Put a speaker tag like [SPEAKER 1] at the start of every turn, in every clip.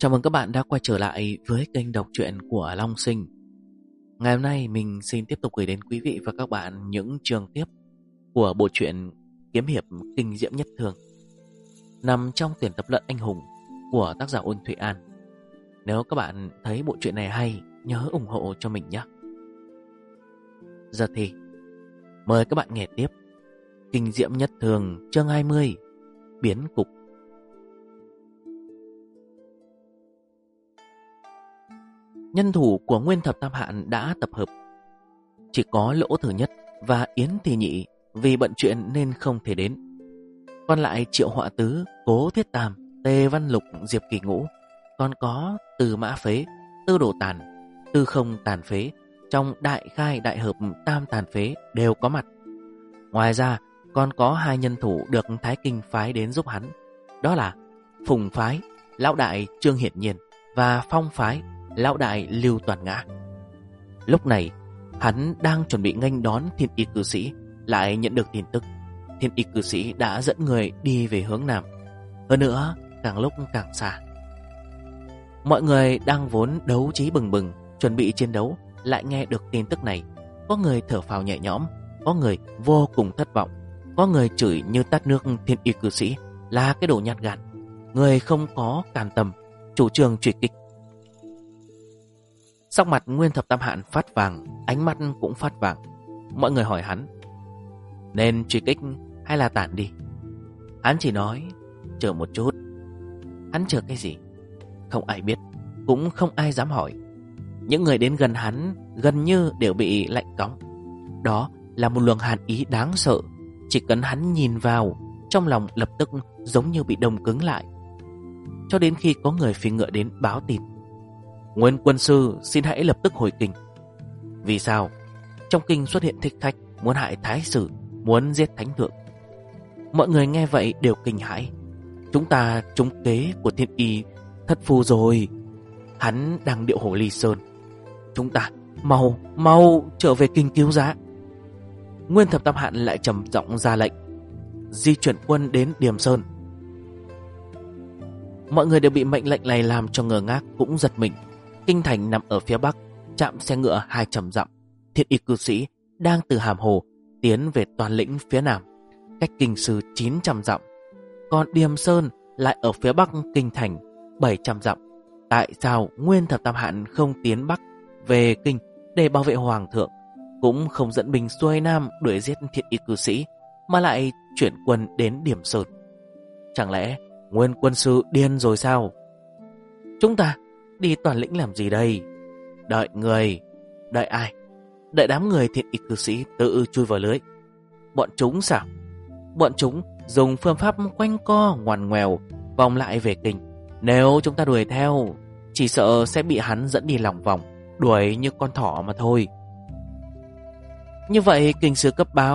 [SPEAKER 1] Chào mừng các bạn đã quay trở lại với kênh đọc truyện của Long Sinh. Ngày hôm nay mình xin tiếp tục gửi đến quý vị và các bạn những chương tiếp của bộ truyện kiếm hiệp kinh diễm nhất thường, nằm trong tuyển tập Lận Anh Hùng của tác giả Ôn Thụy An. Nếu các bạn thấy bộ truyện này hay, nhớ ủng hộ cho mình nhé. Giờ thì mời các bạn nghe tiếp Kinh diễm nhất thường chương 20, biến cục. Nhân thủ của Nguyên Thập Tam Hạn đã tập hợp. Chỉ có Lỗ Thứ Nhất và Yến Thị Nhị vì bận chuyện nên không thể đến. Còn lại Triệu Họa Tứ, Cố Thiết Tam, Tề Văn Lục, Diệp Kỳ Ngũ, còn có Từ Mã Phế, Tư Đồ Tàn, Tư Không Tàn Phế, trong Đại Khai Đại Hợp Tam Tàn Phế đều có mặt. Ngoài ra còn có hai nhân thủ được Thái Kinh phái đến giúp hắn, đó là Phùng phái lão đại Trương Hiển Nhiên và Phong phái lão đại Lưu Toàn Ngã. Lúc này hắn đang chuẩn bị nghênh đón Thiên Y cư sĩ, lại nhận được tin tức Thiên Y cư sĩ đã dẫn người đi về hướng nam, hơn nữa càng lúc càng xa. Mọi người đang vốn đấu trí bừng bừng chuẩn bị chiến đấu, lại nghe được tin tức này. Có người thở phào nhẹ nhõm, có người vô cùng thất vọng, có người chửi như tát nước Thiên Y cư sĩ là cái đồ nhát gan, người không có can tâm chủ trương truy kích. Sắc mặt Nguyên Thập Tam Hạn phát vàng, ánh mắt cũng phát vàng. Mọi người hỏi hắn nên truy kích hay là tản đi. Hắn chỉ nói chờ một chút. Hắn chờ cái gì? Không ai biết, cũng không ai dám hỏi. Những người đến gần hắn gần như đều bị lạnh cóng. Đó là một luồng hàn ý đáng sợ. Chỉ cần hắn nhìn vào, trong lòng lập tức giống như bị đông cứng lại. Cho đến khi có người phi ngựa đến báo tin: Nguyên quân sư xin hãy lập tức hồi kinh. Vì sao? Trong kinh xuất hiện thích khách muốn hại thái sử, muốn giết thánh thượng. Mọi người nghe vậy đều kinh hãi. Chúng ta trúng kế của Thiên Y thất phu rồi. Hắn đang điệu Hồ Ly Sơn. Chúng ta mau trở về kinh cứu giá. Nguyên Thập Tam Hạn lại trầm giọng ra lệnh di chuyển quân đến Điềm Sơn. Mọi người đều bị mệnh lệnh này làm cho ngơ ngác, cũng giật mình. Kinh thành nằm ở phía bắc, trạm xe ngựa 200 dặm. Thiên Y cư sĩ đang từ Hàm Hồ tiến về Toàn Lĩnh phía nam, cách kinh sư 900 dặm. Còn Điềm Sơn lại ở phía bắc kinh thành 700 dặm. Tại sao Nguyên Thập Tam Hạn không tiến bắc về kinh để bảo vệ hoàng thượng, cũng không dẫn binh xuôi nam đuổi giết Thiên Y cư sĩ, mà lại chuyển quân đến Điềm Sơn? Chẳng lẽ Nguyên quân sư điên rồi sao? Chúng ta đi Toàn Lĩnh làm gì đây? Đợi người. Đợi ai? Đợi đám người Thiên Y cư sĩ tự chui vào lưới. Bọn chúng sao? Bọn chúng dùng phương pháp quanh co ngoằn ngoèo vòng lại về kinh. Nếu chúng ta đuổi theo, chỉ sợ sẽ bị hắn dẫn đi lòng vòng, đuổi như con thỏ mà thôi. Như vậy kinh sư cấp báo: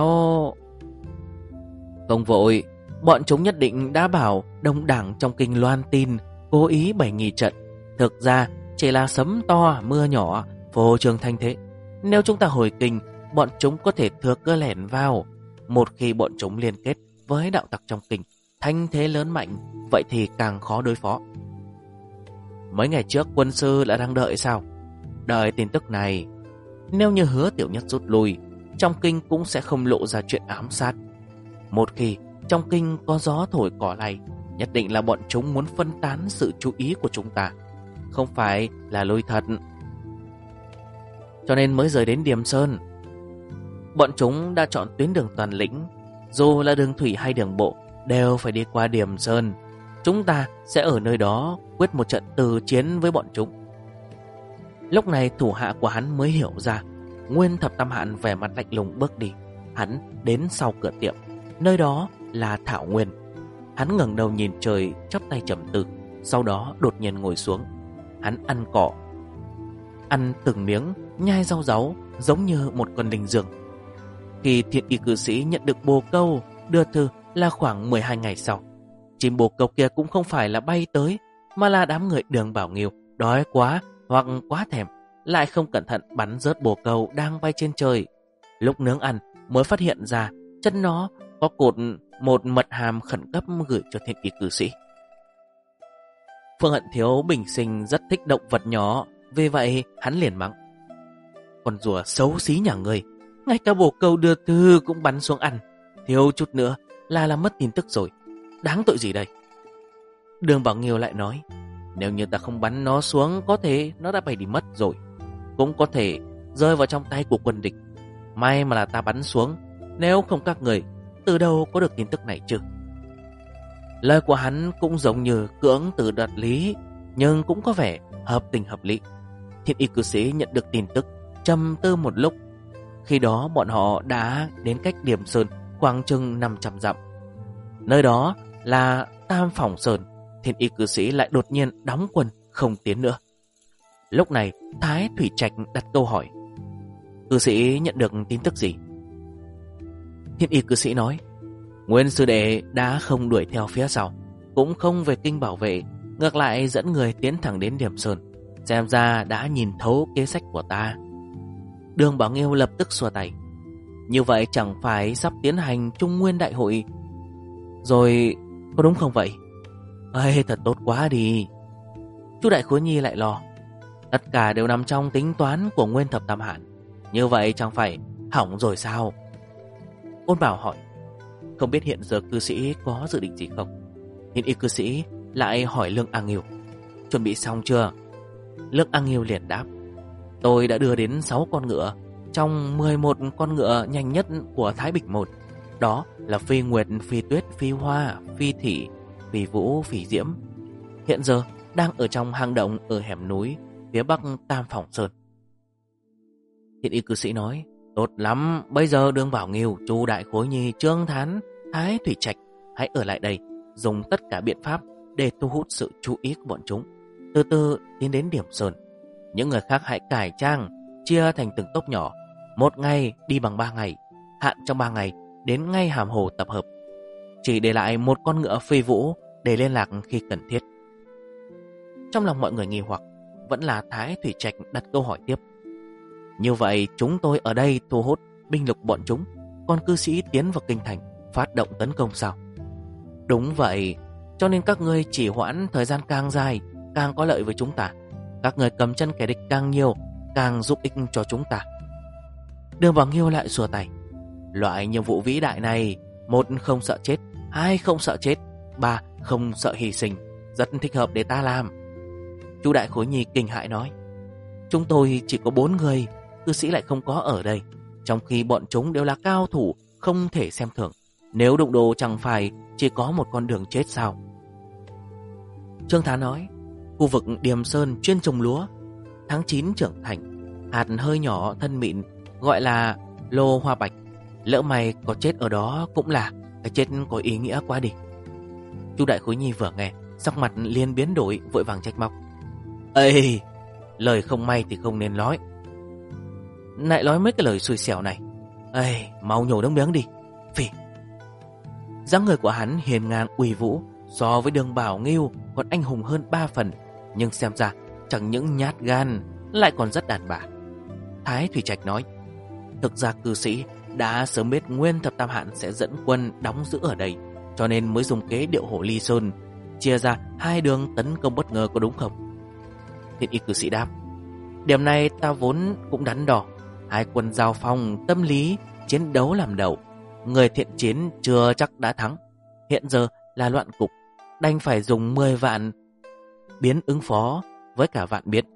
[SPEAKER 1] Không vội, bọn chúng nhất định đã bảo đông đảng trong kinh loan tin cố ý bày nghi trận. Thực ra chỉ là sấm to mưa nhỏ, phô trương thanh thế. Nếu chúng ta hồi kinh, bọn chúng có thể thừa cơ lẻn vào. Một khi bọn chúng liên kết với đạo tặc trong kinh, thanh thế lớn mạnh, vậy thì càng khó đối phó. Mấy ngày trước quân sư đã đang đợi sao? Đợi tin tức này. Nếu như Hứa Tiểu Nhất rút lui, trong kinh cũng sẽ không lộ ra chuyện ám sát. Một khi trong kinh có gió thổi cỏ lay, nhất định là bọn chúng muốn phân tán sự chú ý của chúng ta, không phải là lui thật. Cho nên mới rời đến Điềm Sơn. Bọn chúng đã chọn tuyến đường Toàn Lĩnh, dù là đường thủy hay đường bộ đều phải đi qua Điềm Sơn. Chúng ta sẽ ở nơi đó quyết một trận từ chiến với bọn chúng. Lúc này thủ hạ của hắn mới hiểu ra. Nguyên Thập Tam Hạn vẻ mặt lạnh lùng bước đi. Hắn đến sau cửa tiệm, nơi đó là Thảo Nguyên. Hắn ngẩng đầu nhìn trời, chắp tay trầm tư, sau đó đột nhiên ngồi xuống. Hắn ăn cỏ, ăn từng miếng, nhai rau ráu, giống như một con linh dương. Khi Thiên Y cư sĩ nhận được bồ câu đưa thư là khoảng 12 ngày sau. Chim bồ câu kia cũng không phải là bay tới, mà là đám người Đường Bảo Nghiêu đói quá hoặc quá thèm, lại không cẩn thận bắn rớt bồ câu đang bay trên trời. Lúc nướng ăn mới phát hiện ra chân nó có cột một mật hàm khẩn cấp gửi cho Thiên Y cư sĩ. Phương Hận Thiếu bình sinh rất thích động vật nhỏ, vì vậy hắn liền mắng: "Con rùa xấu xí nhà người, ngay cả bồ câu đưa thư cũng bắn xuống ăn, thiếu chút nữa là làm mất tin tức rồi, đáng tội gì đây?" Đường Bảo Nghiêu lại nói: "Nếu như ta không bắn nó xuống, có thể nó đã bay đi mất rồi, cũng có thể rơi vào trong tay của quân địch. May mà là ta bắn xuống, nếu không các người từ đâu có được tin tức này chứ?" Lời của hắn cũng giống như cưỡng từ đoạt lý, nhưng cũng có vẻ hợp tình hợp lý. Thiên y cư sĩ nhận được tin tức, trầm tư một lúc. Khi đó bọn họ đã đến cách Điểm Sơn khoảng chừng 500 dặm. Nơi đó là Tam Phòng Sơn. Thiên y cư sĩ lại đột nhiên đóng quân không tiến nữa. Lúc này Thái Thủy Trạch đặt câu hỏi: "Cư sĩ nhận được tin tức gì?" Thiên y cư sĩ nói: "Nguyên sư đệ đã không đuổi theo phía sau, cũng không về kinh bảo vệ, ngược lại dẫn người tiến thẳng đến Điểm Sơn. Xem ra đã nhìn thấu kế sách của ta." Đường Bảo Nghiêu lập tức xua tay: "Như vậy chẳng phải sắp tiến hành Trung Nguyên Đại hội rồi, có đúng không vậy?" "Ây, thật tốt quá đi." Chu Đại Khối Nhi lại lo: "Tất cả đều nằm trong tính toán của Nguyên Thập Tam Hạn, như vậy chẳng phải hỏng rồi sao?" Ôn Bảo hỏi: "Không biết hiện giờ cư sĩ có dự định gì không?" Thiên y cư sĩ lại hỏi Lương A Nghiêu: "Chuẩn bị xong chưa?" Lương A Nghiêu liền đáp: "Tôi đã đưa đến 6 con ngựa trong 11 con ngựa nhanh nhất của Thái Bình Môn. Đó là Phi Nguyệt, Phi Tuyết, Phi Hoa, Phi Thị, Phi Vũ, Phi Diễm. Hiện giờ đang ở trong hang động ở hẻm núi phía bắc Tam Phòng Sơn." Thiên y cư sĩ nói: "Tốt lắm, bây giờ Đường Bảo Nghiêu, Chu Đại Khối Nhi, Trương Thán, Thái Thủy Trạch hãy ở lại đây, dùng tất cả biện pháp để thu hút sự chú ý của bọn chúng, từ từ tiến đến Điểm Sơn. Những người khác hãy cải trang, chia thành từng tốp nhỏ, một ngày đi bằng 3 ngày, hạn trong 3 ngày đến ngay Hàm Hồ tập hợp. Chỉ để lại một con ngựa Phi Vũ để liên lạc khi cần thiết." Trong lòng mọi người nghi hoặc, vẫn là Thái Thủy Trạch đặt câu hỏi tiếp: "Như vậy chúng tôi ở đây thu hút binh lực bọn chúng, còn cư sĩ tiến vào kinh thành phát động tấn công sao?" "Đúng vậy, cho nên các ngươi chỉ hoãn thời gian càng dài càng có lợi với chúng ta. Các người cầm chân kẻ địch càng nhiều càng giúp ích cho chúng ta." Đường Bảo Nghiêu lại xua tay: "Loại nhiệm vụ vĩ đại này, 1 không sợ chết, 2 không sợ chết, 3 không sợ hy sinh, rất thích hợp để ta làm." Chu Đại Khối Nhi kinh hãi nói: "Chúng tôi chỉ có 4 người, cư sĩ lại không có ở đây, trong khi bọn chúng đều là cao thủ không thể xem thường. Nếu đụng độ chẳng phải chỉ có một con đường chết sao?" Trương Thán nói: "Khu vực Điềm Sơn chuyên trồng lúa, tháng 9 trưởng thành, hạt hơi nhỏ thân mịn, gọi là lô hoa bạch. Lỡ mày có chết ở đó cũng là cái chết có ý nghĩa quá đi." Chu Đại Khối Nhi vừa nghe, sắc mặt liền biến đổi, vội vàng trách móc: "Ê, lời không may thì không nên nói, lại nói mấy cái lời xui xẻo này. Ê, mau nhổ nước miếng đi, phì." Dáng người của hắn hiền ngang uy vũ, so với Đường Bảo Nghiêu còn anh hùng hơn 3 phần, nhưng xem ra chẳng những nhát gan lại còn rất đàn bà. Thái Thủy Trạch nói: "Thực ra cư sĩ đã sớm biết Nguyên Thập Tam Hạn sẽ dẫn quân đóng giữ ở đây, cho nên mới dùng kế điệu hổ ly sơn, chia ra 2 đường tấn công bất ngờ, có đúng không?" Thiên y cư sĩ đáp: "Điểm này ta vốn cũng đắn đo. 2 quân giao phong, tâm lý chiến đấu làm đầu, người thiện chiến chưa chắc đã thắng. Hiện giờ là loạn cục, đành phải dùng 10 vạn biến ứng phó với cả vạn biến.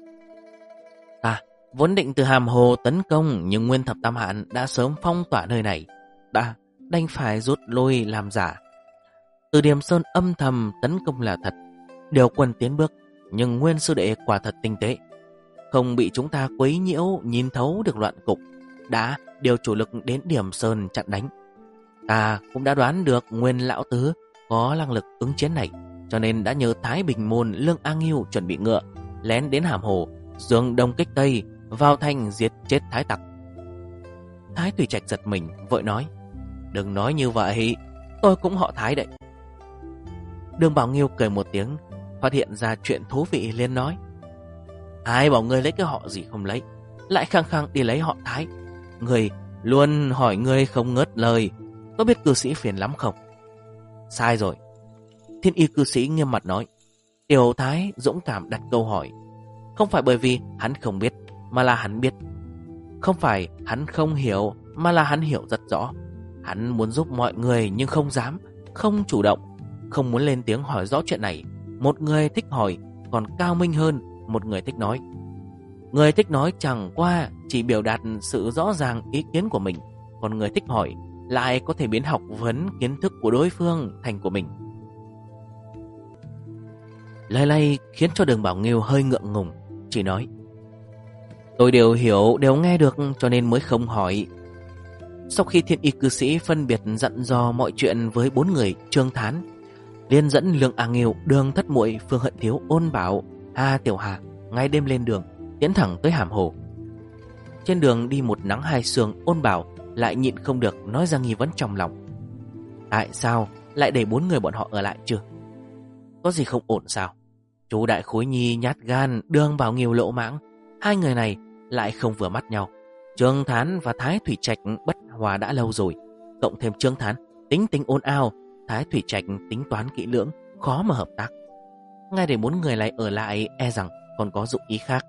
[SPEAKER 1] Ta vốn định từ Hàm Hồ tấn công, nhưng Nguyên Thập Tam Hạn đã sớm phong tỏa nơi này, ta đành phải rút lui làm giả. Từ Điềm Sơn âm thầm tấn công là thật, điều quân tiến bước, nhưng Nguyên sư đệ quả thật tinh tế, không bị chúng ta quấy nhiễu, nhìn thấu được loạn cục, đã điều chủ lực đến Điềm Sơn chặn đánh. Ta cũng đã đoán được Nguyên lão tứ có năng lực ứng chiến này, cho nên đã nhờ Thái Bình Môn Lương A Nghiêu chuẩn bị ngựa, lén đến Hàm Hồ, dương đông kích tây, vào thành giết chết Thái tặc." Thái Thủy Trạch giật mình, vội nói: "Đừng nói như vậy, tôi cũng họ Thái đấy." Đường Bảo Nghiêu cười một tiếng, phát hiện ra chuyện thú vị, liền nói: "Ai bảo ngươi lấy cái họ gì không lấy, lại khăng khăng đi lấy họ Thái. Người luôn hỏi ngươi không ngớt lời, có biết cư sĩ phiền lắm không?" "Sai rồi." Thiên y cư sĩ nghiêm mặt nói: Tiểu Thái dũng cảm đặt câu hỏi. Không phải bởi vì hắn không biết, mà là hắn biết. Không phải hắn không hiểu, mà là hắn hiểu rất rõ. Hắn muốn giúp mọi người nhưng không dám, không chủ động, không muốn lên tiếng hỏi rõ chuyện này. Một người thích hỏi còn cao minh hơn một người thích nói. Người thích nói chẳng qua chỉ biểu đạt sự rõ ràng ý kiến của mình, còn người thích hỏi lại có thể biến học vấn kiến thức của đối phương thành của mình. Lời này khiến cho Đường Bảo Nghiêu hơi ngượng ngùng, chỉ nói: tôi đều hiểu, đều nghe được cho nên mới không hỏi. Sau khi Thiên Y cư sĩ phân biệt dặn dò mọi chuyện với 4 người Trương Thán, liền dẫn Lương A Nghiêu, Đường Thất Muội, Phương Hận Thiếu, Ôn Bảo, Hà Tiểu Hà ngay đêm lên đường, tiến thẳng tới Hàm Hồ. Trên đường đi một nắng hai sương, Ôn Bảo lại nhịn không được nói ra nghi vấn trong lòng. Tại sao lại để 4 người bọn họ ở lại chưa? Có gì không ổn sao? Chú Đại Khối Nhi nhát gan, Đường Bảo Nghiêu lỗ mãng, hai người này lại không vừa mắt nhau. Trương Thán và Thái Thủy Trạch bất hòa đã lâu rồi, cộng thêm Trương Thán tính tình ồn ào, Thái Thủy Trạch tính toán kỹ lưỡng, khó mà hợp tác. Ngay để 4 người lại ở lại e rằng còn có dụng ý khác.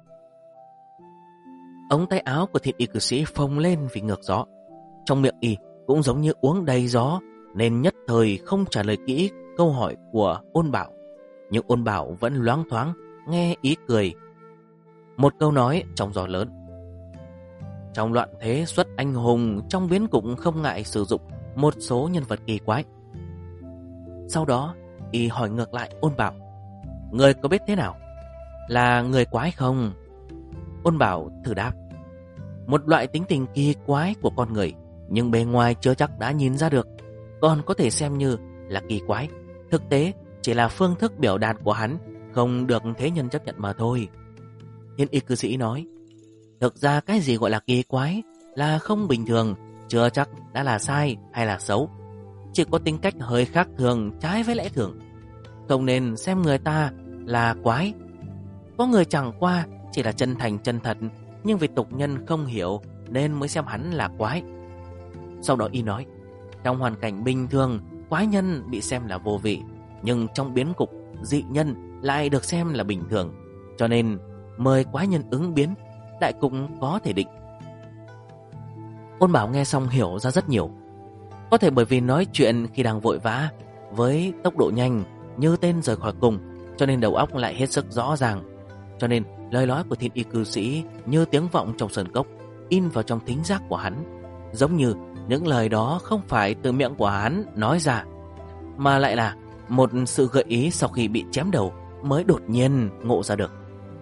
[SPEAKER 1] Ống tay áo của Thiên Y cư sĩ phồng lên vì ngược gió. Trong miệng y cũng giống như uống đầy gió, nên nhất thời không trả lời kỹ câu hỏi của Ôn Bảo. Nhưng Ôn Bảo vẫn loáng thoáng nghe ý cười. Một câu nói trong gió lớn: trong loạn thế xuất anh hùng, trong biến cục không ngại sử dụng một số nhân vật kỳ quái. Sau đó y hỏi ngược lại Ôn Bảo: người có biết thế nào? Là người quái không? Ôn Bảo thử đáp: một loại tính tình kỳ quái của con người, nhưng bề ngoài chưa chắc đã nhìn ra được, còn có thể xem như là kỳ quái. Thực tế chỉ là phương thức biểu đạt của hắn không được thế nhân chấp nhận mà thôi. Thiên Y cư sĩ nói: thực ra cái gì gọi là kỳ quái, là không bình thường, chưa chắc đã là sai hay là xấu, chỉ có tính cách hơi khác thường, trái với lẽ thường. Không nên xem người ta là quái. Có người chẳng qua chỉ là chân thành chân thật, nhưng vì tục nhân không hiểu nên mới xem hắn là quái. Sau đó y nói: trong hoàn cảnh bình thường, quái nhân bị xem là vô vị, nhưng trong biến cục, dị nhân lại được xem là bình thường. Cho nên mời quái nhân ứng biến, đại cục có thể định. Ôn Bảo nghe xong hiểu ra rất nhiều. Có thể bởi vì nói chuyện khi đang vội vã, với tốc độ nhanh như tên rời khỏi cung, cho nên đầu óc lại hết sức rõ ràng. Cho nên lời nói của Thiên Y cư sĩ như tiếng vọng trong sơn cốc, in vào trong thính giác của hắn, giống như những lời đó không phải từ miệng của hắn nói ra, mà lại là một sự gợi ý sau khi bị chém đầu mới đột nhiên ngộ ra được.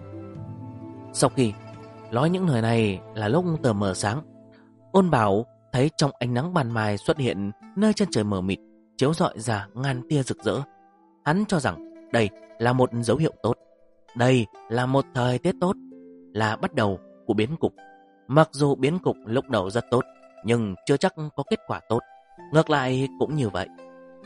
[SPEAKER 1] Sau khi nói những lời này là lúc tờ mờ sáng, Ôn Bảo thấy trong ánh nắng ban mai xuất hiện nơi chân trời mờ mịt, chiếu rọi ra ngàn tia rực rỡ. Hắn cho rằng đây là một dấu hiệu tốt, đây là một thời tiết tốt, là bắt đầu của biến cục. Mặc dù biến cục lúc đầu rất tốt, nhưng chưa chắc có kết quả tốt. Ngược lại cũng như vậy.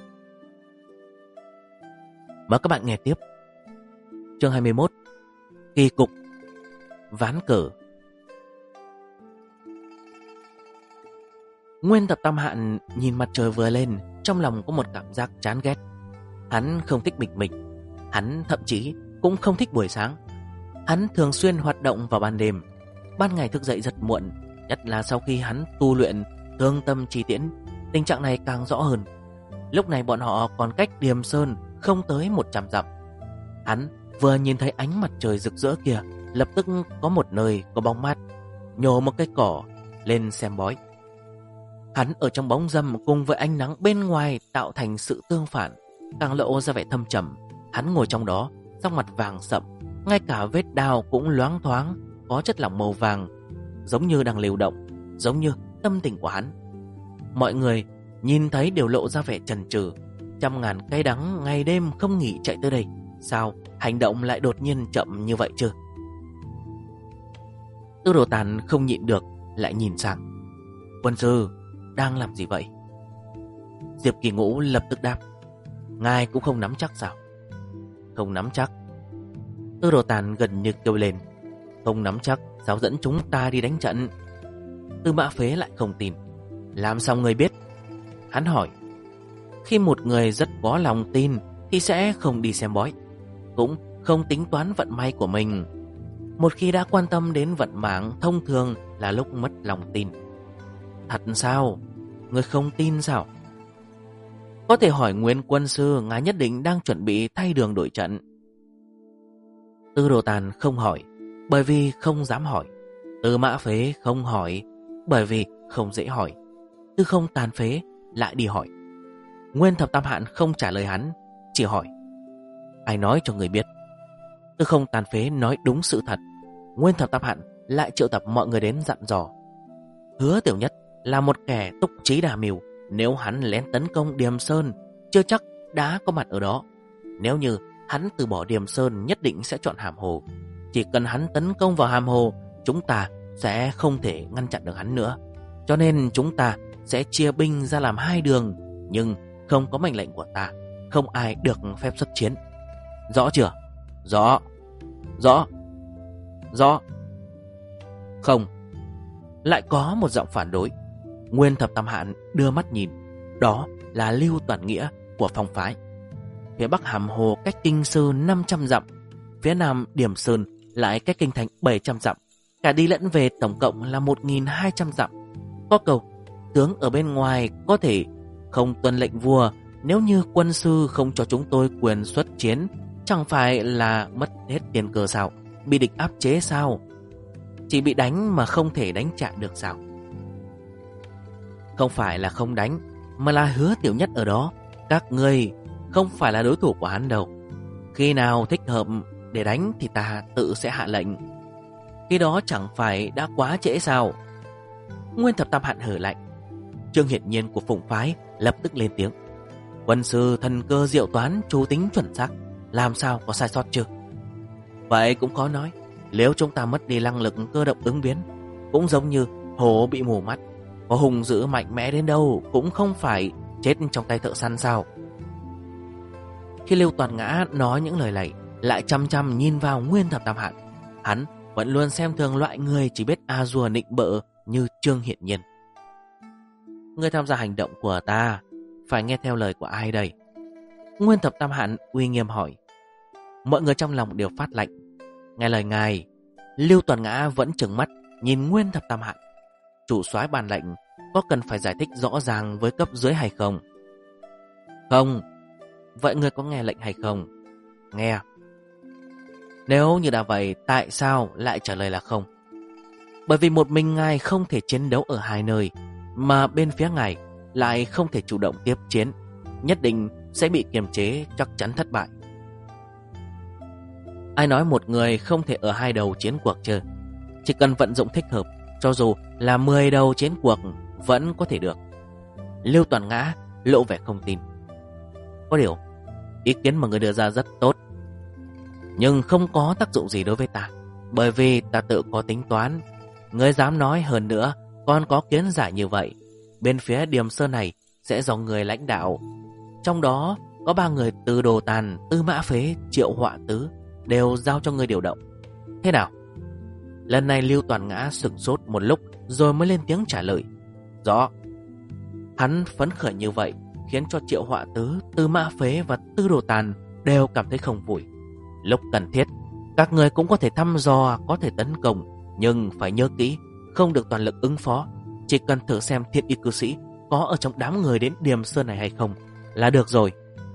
[SPEAKER 1] Mời các bạn nghe tiếp chương 21: kỳ cục ván cờ. Nguyên Thập Tam Hạn nhìn mặt trời vừa lên, trong lòng có một cảm giác chán ghét. Hắn không thích bình minh, hắn thậm chí cũng không thích buổi sáng. Hắn thường xuyên hoạt động vào ban đêm, ban ngày thức dậy rất muộn, nhất là sau khi hắn tu luyện thương tâm chi tiễn, tình trạng này càng rõ hơn. Lúc này bọn họ còn cách Điềm Sơn không tới 100 dặm. Hắn vừa nhìn thấy ánh mặt trời rực rỡ kia, lập tức có một nơi có bóng mát, nhổ một cây cỏ lên xem bói. Hắn ở trong bóng râm cùng với ánh nắng bên ngoài tạo thành sự tương phản, càng lộ ra vẻ thâm trầm. Hắn ngồi trong đó, sắc mặt vàng sậm, ngay cả vết đao cũng loáng thoáng có chất lỏng màu vàng, giống như đang lưu động, giống như tâm tình của hắn. Mọi người nhìn thấy đều lộ ra vẻ chần chừ. Trăm ngàn cay đắng ngày đêm không nghỉ chạy tới đây, sao hành động lại đột nhiên chậm như vậy chứ? Tư Đồ Tàn không nhịn được lại nhìn sang: quân sư đang làm gì vậy? Diệp Kỳ Ngũ lập tức đáp: ngài cũng không nắm chắc sao? Không nắm chắc. Tư Đồ Tàn gần như kêu lên: không nắm chắc sao dẫn chúng ta đi đánh trận? Tư Mã Phế lại không tin: làm sao người biết? Hắn hỏi: khi một người rất có lòng tin thì sẽ không đi xem bói. cũng không tính toán vận may của mình. Một khi đã quan tâm đến vận mạng, thông thường là lúc mất lòng tin. Thật sao? Ngươi không tin sao? Có thể hỏi Nguyên quân sư, ngài nhất định đang chuẩn bị thay đường đổi trận. Tư Đồ Tàn không hỏi, bởi vì không dám hỏi. Tư Mã Phế không hỏi, bởi vì không dễ hỏi. Tư Không Tàn Phế lại đi hỏi. Nguyên Thập Tam Hạn không trả lời hắn, chỉ hỏi: ai nói cho người biết? Tư Không Tàn Phế nói đúng sự thật. Nguyên Thập Tam Hạn lại triệu tập mọi người đến dặn dò. Hứa Tiểu Nhất là một kẻ túc trí đa mưu, nếu hắn lén tấn công Điềm Sơn, chưa chắc đã có mặt ở đó. Nếu như hắn từ bỏ Điềm Sơn, nhất định sẽ chọn Hàm Hồ. Chỉ cần hắn tấn công vào Hàm Hồ, chúng ta sẽ không thể ngăn chặn được hắn nữa. Cho nên chúng ta sẽ chia binh ra làm hai đường, nhưng không có mệnh lệnh của ta, không ai được phép xuất chiến. Rõ chưa? Rõ. Rõ. Rõ. Không. Lại có một giọng phản đối. Nguyên Thập Tam Hạn đưa mắt nhìn. Đó là Lưu Toàn Nghĩa của Phong phái. Phía bắc Hàm Hồ cách Kinh Sơn 500 dặm, phía nam Điềm Sơn lại cách Kinh Thành 700 dặm. Cả đi lẫn về tổng cộng là 1.200 dặm. Có câu, tướng ở bên ngoài có thể không tuân lệnh vua, nếu như quân sư không cho chúng tôi quyền xuất chiến, chẳng phải là mất hết tiền cơ sao? Bị địch áp chế sao? Chỉ bị đánh mà không thể đánh trả được sao? Không phải là không đánh, mà là Hứa Tiểu Nhất ở đó. Các ngươi không phải là đối thủ của hắn đâu. Khi nào thích hợp để đánh thì ta tự sẽ hạ lệnh. Khi đó chẳng phải đã quá trễ sao? Nguyên Thập Tam Hạn hở lạnh. Trương Hiển Nhiên của Phụng phái lập tức lên tiếng: quân sư thần cơ diệu toán, chú tính chuẩn xác, làm sao có sai sót chứ? Vậy cũng khó nói. Nếu chúng ta mất đi năng lực cơ động ứng biến, cũng giống như hổ bị mù mắt, có hùng dữ mạnh mẽ đến đâu cũng không phải chết trong tay thợ săn sao? Khi Lưu Toàn Ngã nói những lời này, lại chăm chăm nhìn vào Nguyên Thập Tam Hạn. Hắn vẫn luôn xem thường loại người chỉ biết a dua nịnh bợ như Trương Hiển Nhiên. Người tham gia hành động của ta phải nghe theo lời của ai đây? Nguyên Thập Tam Hạn uy nghiêm hỏi. Mọi người trong lòng đều phát lạnh. Nghe lời ngài. Lưu Toàn Ngã vẫn trừng mắt nhìn Nguyên Thập Tam Hạn. Chủ soái bàn lệnh, có cần phải giải thích rõ ràng với cấp dưới hay không? Không. Vậy ngươi có nghe lệnh hay không? Nghe. Nếu như đã vậy, tại sao lại trả lời là không? Bởi vì một mình ngài không thể chiến đấu ở hai nơi, mà bên phía ngài lại không thể chủ động tiếp chiến, nhất định sẽ bị kiềm chế, chắc chắn thất bại. Ai nói một người không thể ở hai đầu chiến cuộc chứ? Chỉ cần vận dụng thích hợp, cho dù là 10 đầu chiến cuộc vẫn có thể được. Lưu Toàn Ngã lộ vẻ không tin. Có điều, ý kiến mà người đưa ra rất tốt, nhưng không có tác dụng gì đối với ta, bởi vì ta tự có tính toán. Ngươi dám nói, hơn nữa còn có kiến giải như vậy, bên phía Điềm Sơn này sẽ do người lãnh đạo. Trong đó có 3 người: Tư Đồ Tàn, Tư Mã Phế, Triệu Họa Tứ, đều giao cho ngươi điều động. Thế nào? Lần này Lưu Toàn Ngã sửng sốt một lúc rồi mới lên tiếng trả lời. Rõ. Hắn phấn khởi như vậy khiến cho Triệu Họa Tứ, Tư Mã Phế và Tư Đồ Tàn đều cảm thấy không vui. Lúc cần thiết, các người cũng có thể thăm dò, có thể tấn công, nhưng phải nhớ kỹ, không được toàn lực ứng phó. Chỉ cần thử xem Thiên Y cư sĩ có ở trong đám người đến Điềm Sơn này hay không là được rồi.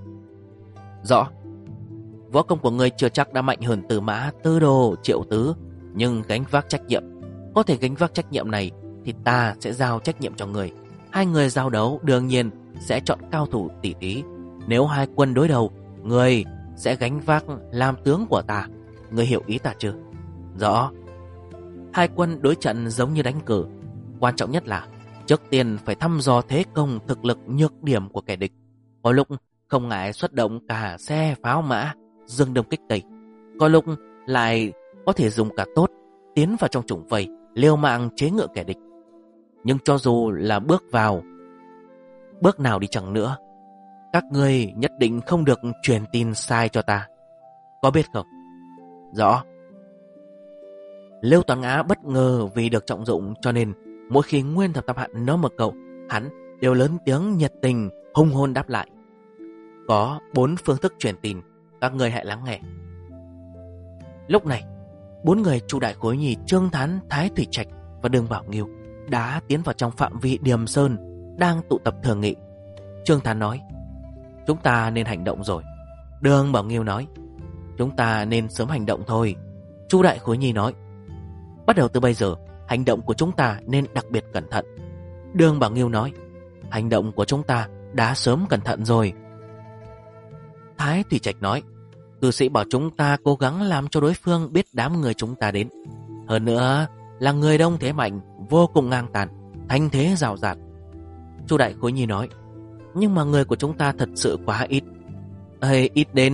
[SPEAKER 1] Rõ. Võ công của người chưa chắc đã mạnh hơn Tư Mã, Tư Đồ, Triệu Tứ, nhưng gánh vác trách nhiệm. Có thể gánh vác trách nhiệm này thì ta sẽ giao trách nhiệm cho người. Hai người giao đấu đương nhiên sẽ chọn cao thủ tỷ thí. Nếu hai quân đối đầu, người sẽ gánh vác làm tướng của ta. Người hiểu ý ta chưa? Rõ. Hai quân đối trận giống như đánh cờ. Quan trọng nhất là trước tiên phải thăm dò thế công, thực lực, nhược điểm của kẻ địch. Có lúc không ngại xuất động cả xe pháo mã, dương đông kích tây. Có lúc lại có thể dùng cả tốt, tiến vào trong chủng vây, liều mạng chế ngự kẻ địch. Nhưng cho dù là bước nào đi chăng nữa, các ngươi nhất định không được truyền tin sai cho ta. Có biết không? Rõ. Lưu Toàn Ngã bất ngờ vì được trọng dụng, cho nên mỗi khi Nguyên Thập Tam Hạn nói một câu, hắn đều lớn tiếng nhiệt tình, hùng hồn đáp lại. Có 4 phương thức truyền tin, các ngươi hãy lắng nghe. Lúc này, 4 người Chu Đại Khối Nhì, Trương Thán, Thái Thủy Trạch và Đường Bảo Nghiêu đã tiến vào trong phạm vi Điềm Sơn đang tụ tập thường nghị. Trương Thán nói: chúng ta nên hành động rồi. Đường Bảo Nghiêu nói: chúng ta nên sớm hành động thôi. Chu Đại Khối Nhi nói: bắt đầu từ bây giờ, hành động của chúng ta nên đặc biệt cẩn thận. Đường Bảo Nghiêu nói: hành động của chúng ta đã sớm cẩn thận rồi. Thái Thủy Trạch nói: cư sĩ bảo chúng ta cố gắng làm cho đối phương biết đám người chúng ta đến. Hơn nữa là người đông thế mạnh, vô cùng ngang tàn, thanh thế rào rạt. Chu Đại Khối Nhi nói: nhưng mà người của chúng ta thật sự quá ít. Ít đến...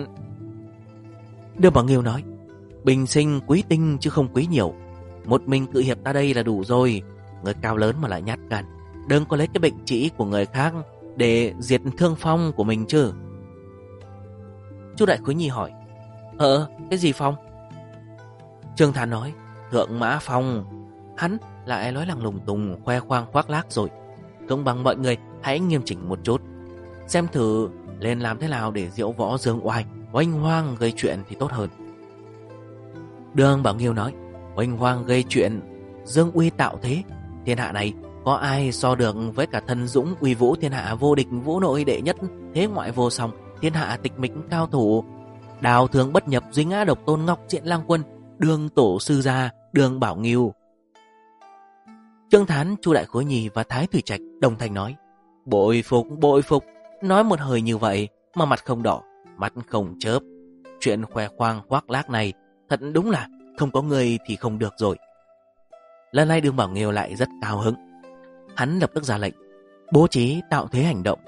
[SPEAKER 1] Đường Bảo Nghiêu nói: bình sinh quý tinh chứ không quý nhiều. Một mình cự hiệp ta đây là đủ rồi. Người cao lớn mà lại nhát gan, đừng có lấy cái bệnh trĩ của người khác để diệt thương phong của mình chứ. Chu Đại Khối Nhi hỏi: cái gì phong? Trương Thán nói: Thượng Mã Phong. Hắn lại nói lằng lùng tùng, khoe khoang khoác lác rồi. Không bằng mọi người hãy nghiêm chỉnh một chút, xem thử lên làm thế nào để diễu võ dương oai, oanh hoang gây chuyện thì tốt hơn. Đường Bảo Nghiêu nói: oanh hoang gây chuyện, dương uy tạo thế, thiên hạ này có ai so được với cả thần dũng uy vũ thiên hạ, vô địch vũ nội đệ nhất, thế ngoại vô song, thiên hạ tịch mịch cao thủ, đào thương bất nhập, duy ngã độc tôn, Ngọc Diện Lang Quân, Đường tổ sư gia Đường Bảo Nghiêu. Trương Thán, Chu Đại Khối Nhì và Thái Thủy Trạch đồng thanh nói: bội phục, bội phục. Nói một hơi như vậy mà mặt không đỏ, mắt không chớp. Chuyện khoe khoang khoác lác này thật đúng là không có người thì không được rồi. Lần này Đường Bảo Nghiêu lại rất cao hứng. Hắn lập tức ra lệnh bố trí tạo thế hành động.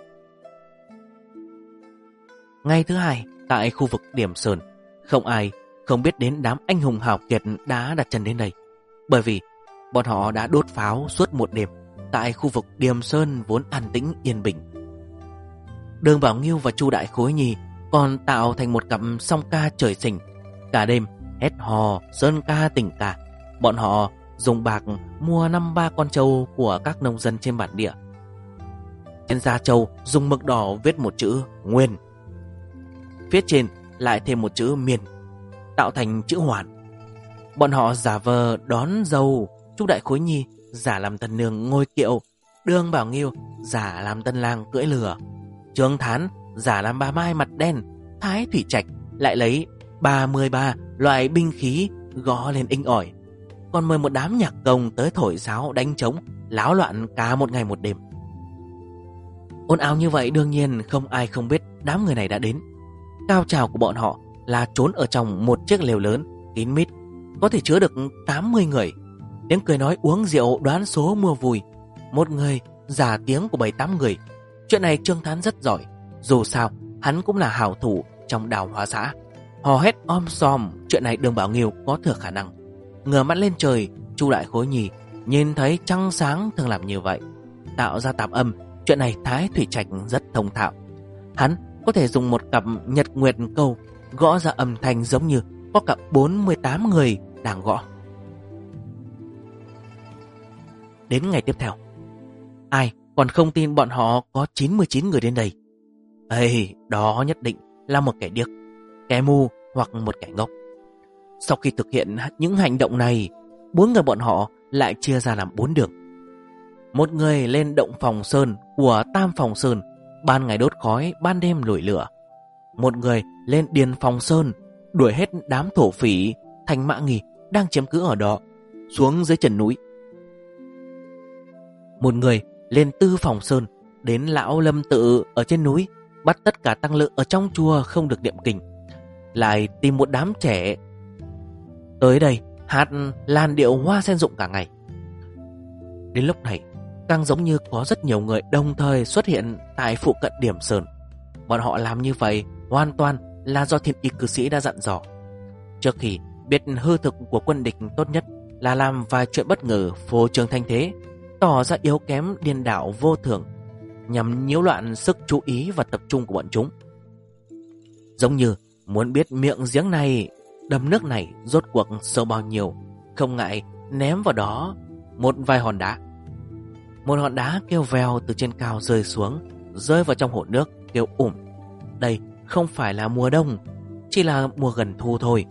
[SPEAKER 1] Ngày thứ hai, tại khu vực Điềm Sơn, không ai không biết đến đám anh hùng hào kiệt đã đặt chân đến đây, bởi vì bọn họ đã đốt pháo suốt một đêm tại khu vực Điềm Sơn vốn an tĩnh yên bình. Đường Bảo Nghiêu và Chu Đại Khối Nhì còn tạo thành một cặp song ca trời sinh, cả đêm hét hò sơn ca tình ca. Bọn họ dùng bạc mua 5-3 con trâu của các nông dân trên bản địa. Trên da trâu dùng mực đỏ viết một chữ Nguyên, phía trên lại thêm một chữ Miền, tạo thành chữ Hoàn. Bọn họ giả vờ đón dâu. Chu Đại Khối Nhi giả làm tân nương ngồi kiệu, Đường Bảo Nghiêu giả làm tân lang cưỡi lừa, Trương Thán giả làm bà Mai mặt đen, Thái Thủy Trạch lại lấy 33 loại binh khí gõ lên inh ỏi, còn mời một đám nhạc công tới thổi sáo đánh trống, láo loạn cả một ngày một đêm. Ồn ào như vậy đương nhiên không ai không biết đám người này đã đến. Cao trào của bọn họ là trốn ở trong một chiếc lều lớn kín mít, có thể chứa được 80 người. Tiếng cười nói uống rượu đoán số mua vui, một người giả tiếng của 7-8 người. Chuyện này Trương Thán rất giỏi, dù sao hắn cũng là hảo thủ trong đào hóa xã. Hò hét om sòm, chuyện này Đường Bảo Nghiêu có thừa khả năng. Ngửa mắt lên trời, Chu Đại Khối Nhì nhìn thấy trăng sáng thường làm như vậy, tạo ra tạp âm. Chuyện này Thái Thủy Trạch rất thông thạo. Hắn có thể dùng một cặp nhật nguyệt câu gõ ra âm thanh giống như có cả 48 người đang gõ. Đến ngày tiếp theo, ai còn không tin bọn họ có 99 người đến đây. Đó nhất định là một kẻ điếc, kẻ mù hoặc một kẻ ngốc. Sau khi thực hiện những hành động này, 4 người bọn họ lại chia ra làm 4 đường. Một người lên động Phòng Sơn của Tam Phòng Sơn, ban ngày đốt khói, ban đêm nổi lửa. Một người lên Điền Phòng Sơn, đuổi hết đám thổ phỉ Thành Mã Nghi đang chiếm cứ ở đó xuống dưới chân núi. Một người lên Tư Phòng Sơn, đến Lão Lâm Tự ở trên núi, bắt tất cả tăng lữ ở trong chùa không được niệm kinh. Lại tìm một đám trẻ tới đây hát làn điệu hoa sen rụng cả ngày. Đến lúc này, càng giống như có rất nhiều người đồng thời xuất hiện tại phụ cận Điềm Sơn. Bọn họ làm như vậy hoàn toàn là do Thiên Y cư sĩ đã dặn dò. Trước khi biết hư thực của quân địch, tốt nhất là làm vài chuyện bất ngờ phô trương thanh thế, tỏ ra yếu kém điên đảo vô thường, nhằm nhiễu loạn sức chú ý và tập trung của bọn chúng. Giống như muốn biết miệng giếng này, đầm nước này rốt cuộc sâu bao nhiêu, không ngại ném vào đó một vài hòn đá. Một hòn đá kêu vèo từ trên cao rơi xuống, rơi vào trong hồ nước kêu Đây không phải là mùa đông, chỉ là mùa gần thu thôi.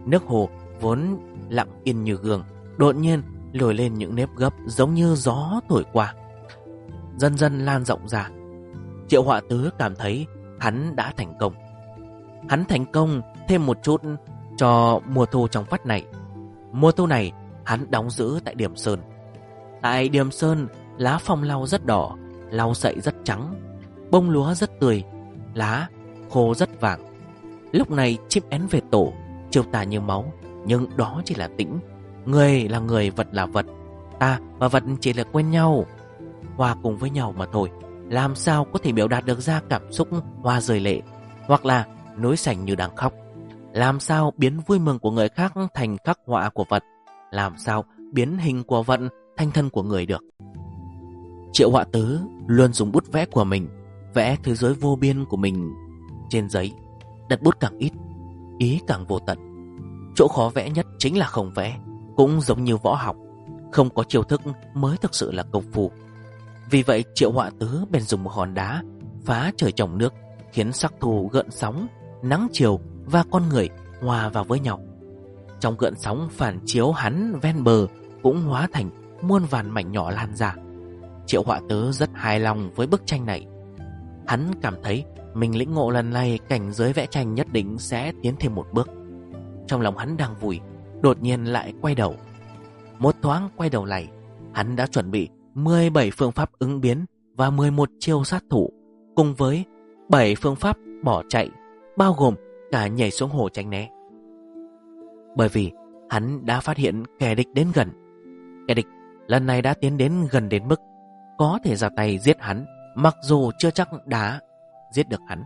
[SPEAKER 1] Nước hồ vốn lặng yên như gương, đột nhiên nổi lên những nếp gấp giống như gió thổi qua, dần dần lan rộng ra. Triệu Họa Tứ cảm thấy hắn đã thành công. Hắn thành công thêm một chút cho mùa thu trong vắt này. Mùa thu này hắn đóng giữ tại Điểm Sơn. Tại Điểm Sơn, lá phong lau rất đỏ, lau sậy rất trắng, bông lúa rất tươi, lá khô rất vàng. Lúc này chim én về tổ, chiều tà như máu, nhưng đó chỉ là tĩnh. Người là người, vật là vật, ta và vật chỉ là quen nhau, hòa cùng với nhau mà thôi. Làm sao có thể biểu đạt được ra cảm xúc hoa rơi lệ, hoặc là núi sành như đang khóc? Làm sao biến vui mừng của người khác thành khắc họa của vật? Làm sao biến hình của vật thành thân của người được? Triệu Họa Tứ luôn dùng bút vẽ của mình vẽ thế giới vô biên của mình trên giấy. Đặt bút càng ít, ý càng vô tận. Chỗ khó vẽ nhất chính là không vẽ. Cũng giống như võ học, không có chiêu thức mới thực sự là công phu. Vì vậy Triệu Họa Tứ bèn dùng một hòn đá phá trời trồng nước, khiến sắc thu gợn sóng, nắng chiều và con người hòa vào với nhau. Trong gợn sóng phản chiếu hắn ven bờ cũng hóa thành muôn vàn mảnh nhỏ lan ra. Triệu Họa Tứ rất hài lòng với bức tranh này. Hắn cảm thấy mình lĩnh ngộ lần này cảnh giới vẽ tranh nhất định sẽ tiến thêm một bước. Trong lòng hắn đang vui, đột nhiên lại quay đầu. Một thoáng quay đầu này, hắn đã chuẩn bị 17 phương pháp ứng biến và 11 chiêu sát thủ, cùng với 7 phương pháp bỏ chạy, bao gồm cả nhảy xuống hồ tránh né. Bởi vì hắn đã phát hiện kẻ địch đến gần. Kẻ địch lần này đã tiến đến gần đến mức có thể ra tay giết hắn, mặc dù chưa chắc đã giết được hắn.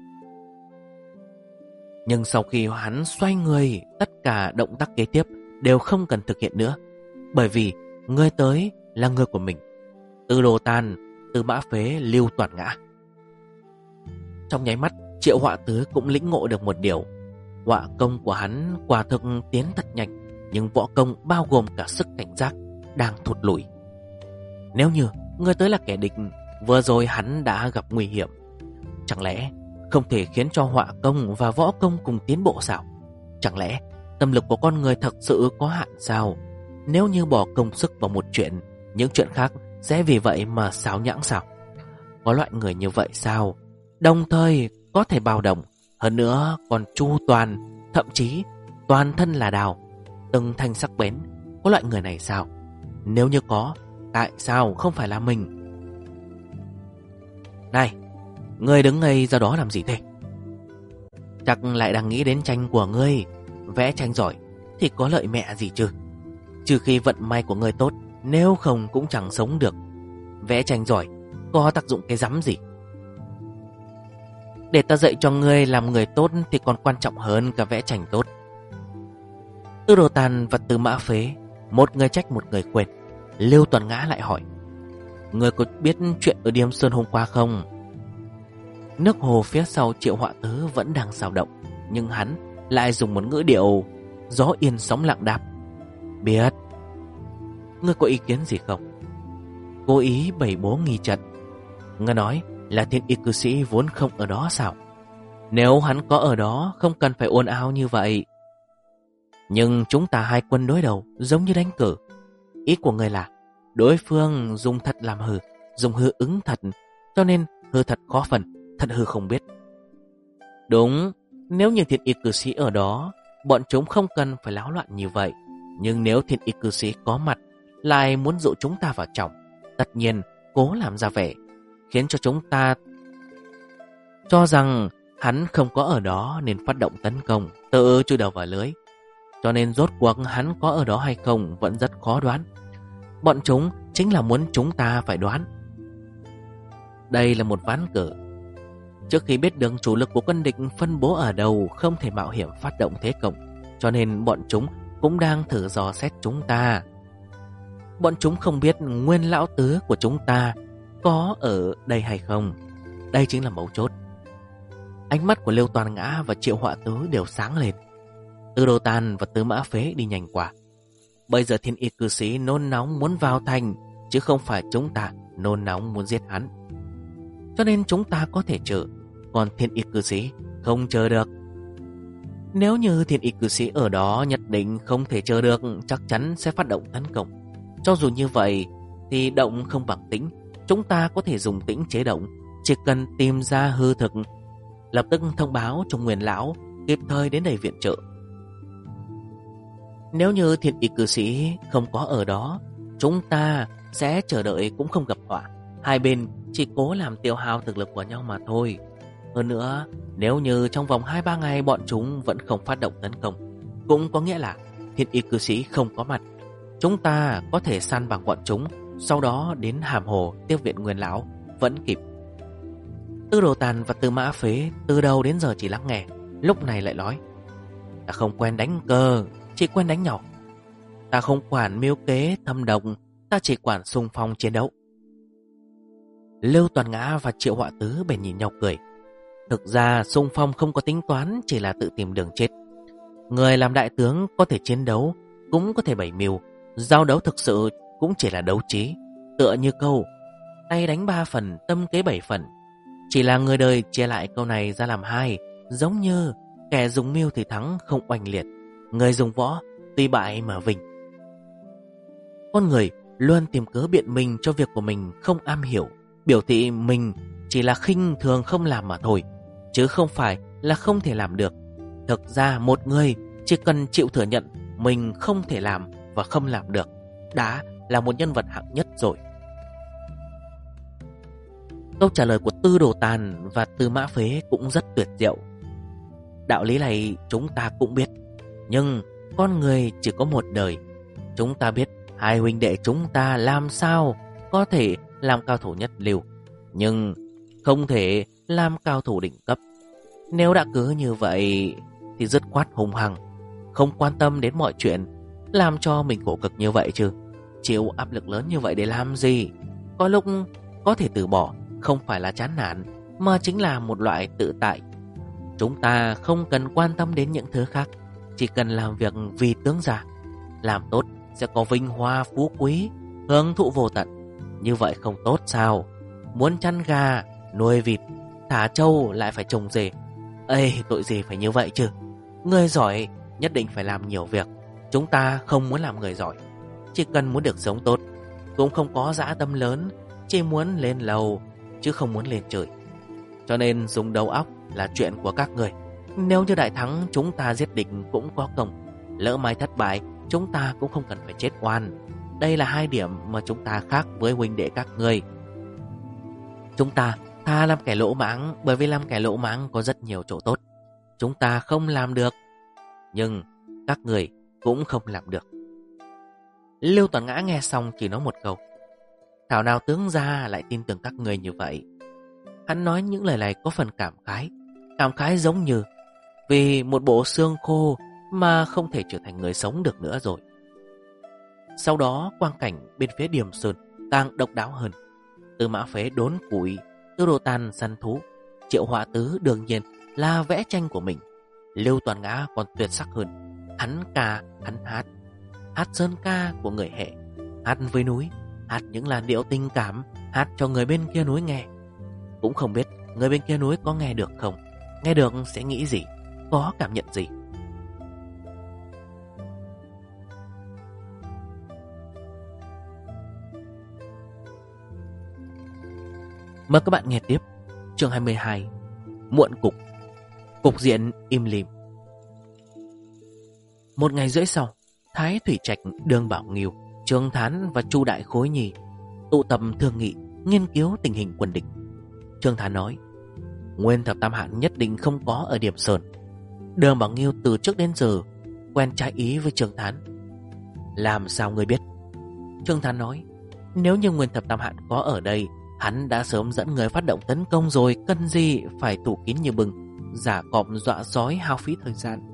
[SPEAKER 1] Nhưng sau khi hắn xoay người, tất cả động tác kế tiếp đều không cần thực hiện nữa, bởi vì người tới là người của mình. Tư Đồ Tàn, Tư Mã Phế, Lưu Toàn ngã. Trong nháy mắt, Triệu Họa Tứ cũng lĩnh ngộ được một điều. Họa công của hắn quả thực tiến thật nhanh, nhưng võ công bao gồm cả sức cảnh giác đang thụt lùi. Nếu như người tới là kẻ địch, vừa rồi hắn đã gặp nguy hiểm, chẳng lẽ không thể khiến cho họa công và võ công cùng tiến bộ sao? Chẳng lẽ tâm lực của con người thật sự có hạn sao? Nếu như bỏ công sức vào một chuyện, những chuyện khác sẽ vì vậy mà xáo nhãng sao? Có loại người như vậy sao? Đồng thời có thể bao đồng, hơn nữa còn chu toàn, thậm chí toàn thân là đào, từng thanh sắc bén. Có loại người này sao? Nếu như có, tại sao không phải là mình? Này, ngươi đứng ngây ra đó làm gì thế? Chắc lại đang nghĩ đến tranh của ngươi. Vẽ tranh giỏi thì có lợi mẹ gì chứ? Trừ khi vận may của ngươi tốt, nếu không cũng chẳng sống được. Vẽ tranh giỏi có tác dụng cái rắm gì? Để ta dạy cho ngươi làm người tốt thì còn quan trọng hơn cả vẽ tranh tốt. Tư Đồ Tàn và Tư Mã Phế, một người trách một người quên. Lưu Toàn Ngã lại hỏi: ngươi có biết chuyện ở Điềm Sơn hôm qua không? Nước hồ phía sau Triệu Họa Tứ vẫn đang xao động, nhưng hắn lại dùng một ngữ điệu gió yên sóng lặng đáp: biết. Ngươi có ý kiến gì không? Cố ý bày bố nghi trận. Ngươi nói là Thiên Y cư sĩ vốn không ở đó sao? Nếu hắn có ở đó, không cần phải ồn ào như vậy. Nhưng chúng ta hai quân đối đầu giống như đánh cờ. Ý của ngươi là đối phương dùng thật làm hư, dùng hư ứng thật, cho nên hư thật khó phân, thật hư không biết. Đúng, nếu như Thiên Y cư sĩ ở đó, bọn chúng không cần phải láo loạn như vậy. Nhưng nếu Thiên Y cư sĩ có mặt, lại muốn dụ chúng ta vào trong, tất nhiên cố làm ra vẻ, khiến cho chúng ta cho rằng hắn không có ở đó nên phát động tấn công, tự chui đầu vào lưới. Cho nên rốt cuộc hắn có ở đó hay không vẫn rất khó đoán. Bọn chúng chính là muốn chúng ta phải đoán. Đây là một ván cờ. Trước khi biết được chủ lực của quân địch phân bố ở đâu, không thể mạo hiểm phát động thế công, cho nên bọn chúng cũng đang thử dò xét chúng ta. Bọn chúng không biết nguyên lão tứ của chúng ta có ở đây hay không. Đây chính là mấu chốt. Ánh mắt của Lưu Toàn Ngã và Triệu Họa Tứ đều sáng lên. Tư Đồ Tàn và Tư Mã Phế đi nhanh qua. Bây giờ Thiên Y cư sĩ nôn nóng muốn vào thành, chứ không phải chúng ta nôn nóng muốn giết hắn. Cho nên chúng ta có thể chờ, còn Thiên Y cư sĩ không chờ được. Nếu như thiên y cư sĩ ở đó nhất định không thể chờ được, chắc chắn sẽ phát động tấn công. Cho dù như vậy thì động không bằng tĩnh, chúng ta có thể dùng tĩnh chế động, chỉ cần tìm ra hư thực, lập tức thông báo cho Nguyên lão kịp thời đến đây viện trợ. Nếu như thiên y cư sĩ không có ở đó, chúng ta sẽ chờ đợi cũng không gặp họa. Hai bên chỉ cố làm tiêu hao thực lực của nhau mà thôi. Hơn nữa, nếu như trong vòng 2-3 ngày bọn chúng vẫn không phát động tấn công, cũng có nghĩa là thiên y cư sĩ không có mặt. Chúng ta có thể săn bằng bọn chúng, sau đó đến Hàm Hồ tiếp viện Nguyên lão vẫn kịp. Tư Đồ Tàn và Tư Mã Phế từ đầu đến giờ chỉ lắng nghe, lúc này lại nói: ta không quen đánh cờ, chỉ quen đánh nhau. Ta không quản mưu kế thâm độc, ta chỉ quản xung phong chiến đấu. Lưu Toàn Ngã và Triệu Họa Tứ bèn nhìn nhau cười. Thực ra xung phong không có tính toán, chỉ là tự tìm đường chết. Người làm đại tướng có thể chiến đấu, cũng có thể bày mưu. Giao đấu thực sự cũng chỉ là đấu trí. Tựa như câu tay đánh 3 phần, tâm kế 7 phần. Chỉ là người đời chia lại câu này ra làm hai, giống như kẻ dùng mưu thì thắng không oanh liệt, người dùng võ tuy bại mà vinh. Con người luôn tìm cớ biện minh cho việc của mình không am hiểu, biểu thị mình chỉ là khinh thường không làm mà thôi, chứ không phải là không thể làm được. Thực ra một người chỉ cần chịu thừa nhận mình không thể làm và không làm được, đã là một nhân vật hạng nhất rồi. Câu trả lời của Tư Đồ Tàn và Tư Mã Phế cũng rất tuyệt diệu. Đạo lý này chúng ta cũng biết, nhưng con người chỉ có một đời. Chúng ta biết hai huynh đệ chúng ta làm sao có thể làm cao thủ nhất lưu, nhưng không thể làm cao thủ đỉnh cấp. Nếu đã cứ như vậy thì dứt khoát hung hăng, không quan tâm đến mọi chuyện, làm cho mình khổ cực như vậy chứ. Chịu áp lực lớn như vậy để làm gì? Có lúc có thể từ bỏ, không phải là chán nản, mà chính là một loại tự tại. Chúng ta không cần quan tâm đến những thứ khác, chỉ cần làm việc vì tướng gia. Làm tốt sẽ có vinh hoa phú quý, hưởng thụ vô tận. Như vậy không tốt sao? Muốn chăn gà, nuôi vịt, thả trâu lại phải trồng dê. Ê, tội gì phải như vậy chứ? Người giỏi nhất định phải làm nhiều việc. Chúng ta không muốn làm người giỏi, chỉ cần muốn được sống tốt, cũng không có dã tâm lớn, chỉ muốn lên lầu chứ không muốn lên trời. Cho nên dùng đầu óc là chuyện của các người. Nếu như đại thắng, chúng ta giết địch cũng có công. Lỡ mai thất bại, chúng ta cũng không cần phải chết oan. Đây là hai điểm mà chúng ta khác với huynh đệ các người. Chúng ta thà làm kẻ lỗ mãng, bởi vì làm kẻ lỗ mãng có rất nhiều chỗ tốt. Chúng ta không làm được, nhưng các người cũng không làm được. Lưu Toàn Ngã nghe xong chỉ nói một câu: thảo nào tướng gia lại tin tưởng các người như vậy. Hắn nói những lời này có phần cảm khái giống như vì một bộ xương khô mà không thể trở thành người sống được nữa rồi. Sau đó quang cảnh bên phía Điềm Sơn càng độc đáo hơn. Tư Mã Phế đốn củi, Tư Đồ Tàn săn thú, Triệu Họa Tứ đương nhiên là vẽ tranh của mình. Lưu Toàn Ngã còn tuyệt sắc hơn. Hắn ca, hắn hát sơn ca của người Hệ, hát với núi, hát những làn điệu tình cảm, hát cho người bên kia núi nghe. Cũng không biết người bên kia núi có nghe được không, nghe được sẽ nghĩ gì, có cảm nhận gì. Mời các bạn nghe tiếp chương 22, Muộn cục. Cục diện im lìm. Một ngày rưỡi sau, Thái Thủy Trạch, Đường Bảo Nghiêu, Trương Thán và Chu Đại Khối Nhì tụ tập thương nghị, nghiên cứu tình hình quân địch. Trương Thán nói: Nguyên Thập Tam Hạng nhất định không có ở Điềm Sơn. Đường Bảo Nghiêu từ trước đến giờ quen trái ý với Trương Thán. Làm sao ngươi biết? Trương Thán nói: Nếu như Nguyên Thập Tam Hạng có ở đây, hắn đã sớm dẫn người phát động tấn công rồi, cần gì phải thủ kín như bừng, giả cọp dọa sói hao phí thời gian.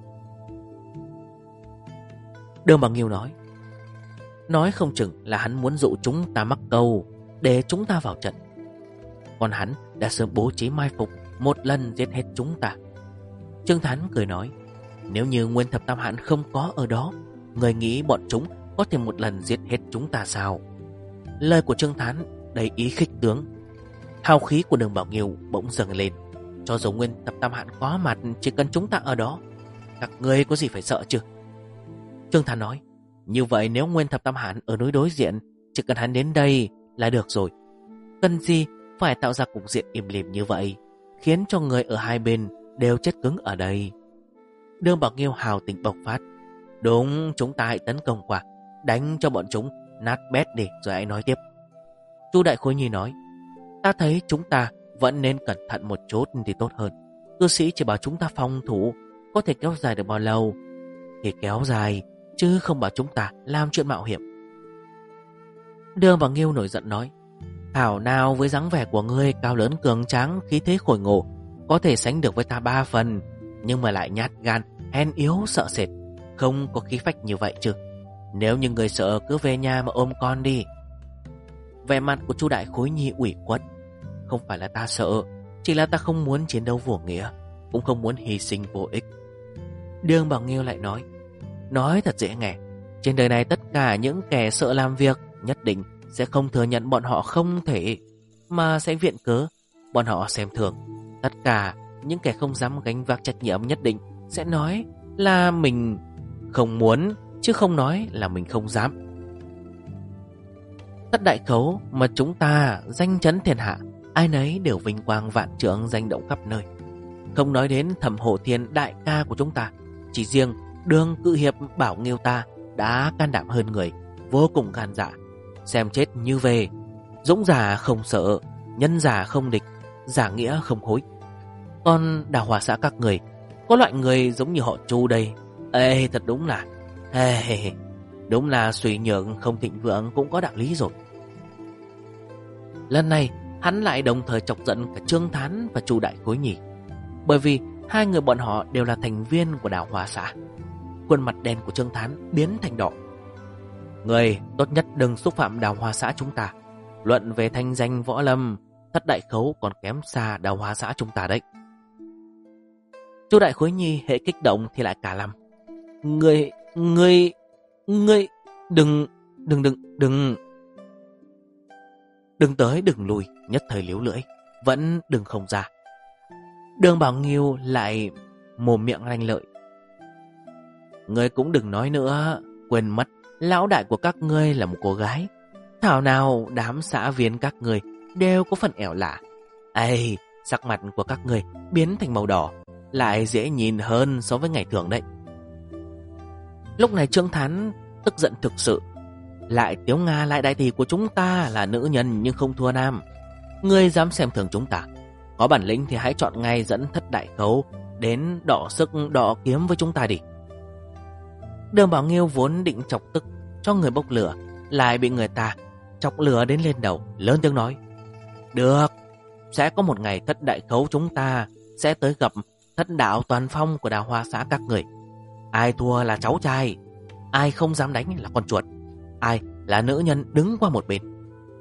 [SPEAKER 1] Đường Bảo Nghiêu nói không chừng là hắn muốn dụ chúng ta mắc câu để chúng ta vào trận. Còn hắn đã sớm bố trí mai phục, một lần giết hết chúng ta. Trương Thán cười nói: Nếu như Nguyên Thập Tam Hạng không có ở đó, người nghĩ bọn chúng có thể một lần giết hết chúng ta sao? Lời của Trương Thán đầy ý khích tướng. Hào khí của Đường Bảo Nghiêu bỗng dâng lên. Cho dù Nguyên Thập Tam Hạng có mặt, chỉ cần chúng ta ở đó, các ngươi có gì phải sợ chứ? Trương Thán nói, như vậy nếu Nguyên Thập Tam Hán ở núi đối diện, chỉ cần hắn đến đây là được rồi. Cần gì phải tạo ra cục diện im lìm như vậy, khiến cho người ở hai bên đều chết cứng ở đây. Đường Bảo Nghiêu hào tình bộc phát. Đúng, chúng ta hãy tấn công qua, đánh cho bọn chúng nát bét đi rồi hãy nói tiếp. Chu Đại Khối Nhi nói, ta thấy chúng ta vẫn nên cẩn thận một chút thì tốt hơn. Cư sĩ chỉ bảo chúng ta phòng thủ, có thể kéo dài được bao lâu thì kéo dài, chứ không bảo chúng ta làm chuyện mạo hiểm. Đường Bảo Nghiêu nổi giận nói, thảo nào với dáng vẻ của ngươi cao lớn cường tráng, khí thế khôi ngộ, có thể sánh được với ta 3 phần, nhưng mà lại nhát gan, hèn yếu sợ sệt, không có khí phách như vậy chứ. Nếu như người sợ cứ về nhà mà ôm con đi. Vẻ mặt của Chu Đại Khối Nhi ủy khuất. Không phải là ta sợ, chỉ là ta không muốn chiến đấu vô nghĩa, cũng không muốn hy sinh vô ích. Đường Bảo Nghiêu lại nói thật dễ nghe, trên đời này tất cả những kẻ sợ làm việc nhất định sẽ không thừa nhận bọn họ không thể, mà sẽ viện cớ bọn họ xem thường. Tất cả những kẻ không dám gánh vác trách nhiệm nhất định sẽ nói là mình không muốn, chứ không nói là mình không dám. Thất đại khấu mà chúng ta danh chấn thiên hạ, ai nấy đều vinh quang vạn trượng, danh động khắp nơi. Không nói đến Thẩm Hổ Thiên đại ca của chúng ta, chỉ riêng Đường Cự Hiệp Bảo Nghiêu ta đã can đảm hơn người, vô cùng gan dạ. Xem chết như về, dũng giả không sợ, nhân giả không địch, giả nghĩa không hối. Còn Đào Hoa xã các người, có loại người giống như họ Chu đây. Ê, thật đúng là đúng là suy nhược không thịnh vượng cũng có đạo lý rồi. Lần này hắn lại đồng thời chọc giận cả Trương Thán và Chu Đại Khối Nhi, bởi vì hai người bọn họ đều là thành viên của Đào Hoa xã. Khuôn mặt đen của Trương Thán biến thành đỏ. Người tốt nhất đừng xúc phạm Đào Hoa xã chúng ta. Luận về thanh danh võ lâm, Thất đại khấu còn kém xa Đào Hoa xã chúng ta đấy. Chu Đại Khối Nhi hệ kích động thì lại cả lăm. Ngươi đừng tới đừng lùi, nhất thời liếu lưỡi, vẫn đừng không ra. Đường Bảo Nghiêu lại mồm miệng lanh lợi. Ngươi cũng đừng nói nữa, quên mất lão đại của các ngươi là một cô gái. Thảo nào đám xã viên các ngươi đều có phần ẻo lả. Ây, sắc mặt của các ngươi biến thành màu đỏ, lại dễ nhìn hơn so với ngày thường đấy. Lúc này Trương Thán tức giận thực sự. Lại Tiếu Nga, lại đại tỷ của chúng ta là nữ nhân nhưng không thua nam. Ngươi dám xem thường chúng ta, có bản lĩnh thì hãy chọn ngay dẫn Thất đại khấu đến đọ sức đọ kiếm với chúng ta đi. Đường Bảo Nghiêu vốn định chọc tức cho người bốc lửa, lại bị người ta chọc lửa đến lên đầu, lớn tiếng nói, được, sẽ có một ngày Thất đại khấu chúng ta sẽ tới gặp Thất đạo Toàn Phong của Đào Hoa xã các người. Ai thua là cháu trai, ai không dám đánh là con chuột, ai là nữ nhân đứng qua một bên.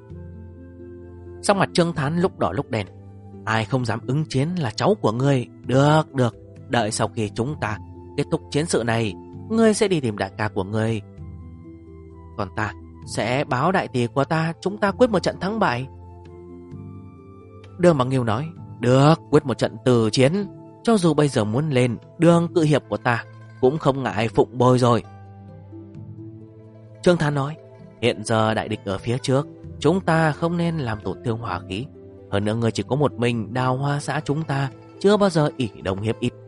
[SPEAKER 1] Sắc mặt Trương Thán lúc đỏ lúc đen. Ai không dám ứng chiến là cháu của ngươi. Được, đợi sau khi chúng ta kết thúc chiến sự này, ngươi sẽ đi tìm đại ca của ngươi, còn ta sẽ báo đại tỷ của ta, chúng ta quyết một trận thắng bại. Đường Bảo Nghiêu nói, được, quyết một trận từ chiến. Cho dù bây giờ muốn lên, Đường Cự Hiệp của ta cũng không ngại phụng bồi rồi. Trương Thán nói, hiện giờ đại địch ở phía trước, chúng ta không nên làm tổn thương hòa khí. Hơn nữa người chỉ có một mình, Đào Hoa xã chúng ta chưa bao giờ ỷ đồng hiệp ít.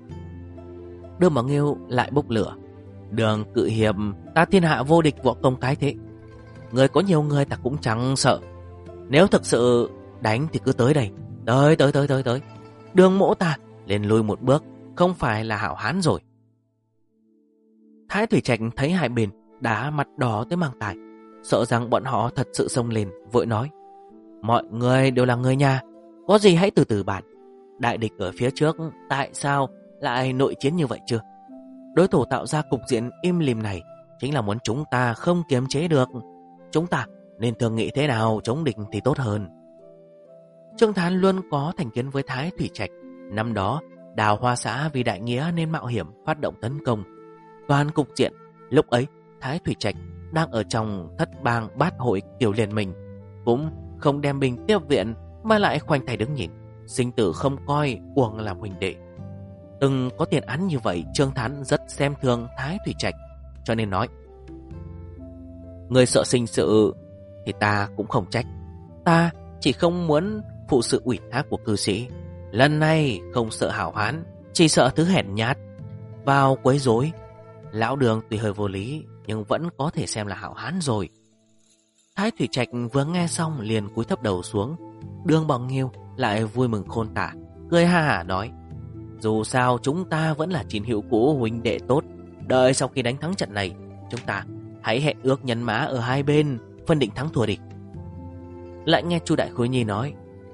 [SPEAKER 1] Đường Bảo Nghiêu lại bốc lửa. Đường Cự Hiệp, ta thiên hạ vô địch võ công cái thế. Người có nhiều người ta cũng chẳng sợ. Nếu thực sự đánh thì cứ tới đây. Tới. Đường mỗ ta lên lùi một bước, không phải là hảo hán rồi. Thái Thủy Trạch thấy hai bên đã mặt đỏ tới mang tài, sợ rằng bọn họ thật sự xông lên, vội nói, mọi người đều là người nhà, có gì hãy từ từ bàn. Đại địch ở phía trước, tại sao lại nội chiến như vậy chưa? Đối thủ tạo ra cục diện im lìm này chính là muốn chúng ta không kiềm chế được. Chúng ta nên thương nghị thế nào chống địch thì tốt hơn. Trương Thán luôn có thành kiến với Thái Thủy Trạch. Năm đó Đào Hoa xã vì đại nghĩa nên mạo hiểm phát động tấn công. Toàn cục diện lúc ấy Thái Thủy Trạch đang ở trong thất bang bát hội kiểu liên minh, cũng không đem binh tiếp viện mà lại khoanh tay đứng nhìn, sinh tử không coi, uổng làm huynh đệ. Từng có tiền án như vậy, Trương Thán rất xem thường Thái Thủy Trạch, cho nên nói: người sợ sinh sự thì ta cũng không trách. Ta chỉ không muốn phụ sự ủy thác của cư sĩ. Lần này không sợ hảo hán, chỉ sợ thứ hèn nhát vào quấy rối. Lão Đường tuy hơi vô lý, nhưng vẫn có thể xem là hảo hán rồi. Thái Thủy Trạch vừa nghe xong liền cúi thấp đầu xuống. Đường Bằng Nghiêu lại vui mừng khôn tả, cười ha hả nói: dù sao chúng ta vẫn là chiến hữu cũ, huynh đệ tốt. Đợi sau khi đánh thắng trận này, chúng ta hãy hẹn ước nhân mã ở hai bên, phân định thắng thua đi. Lại nghe Chu Đại Khối Nhi nói: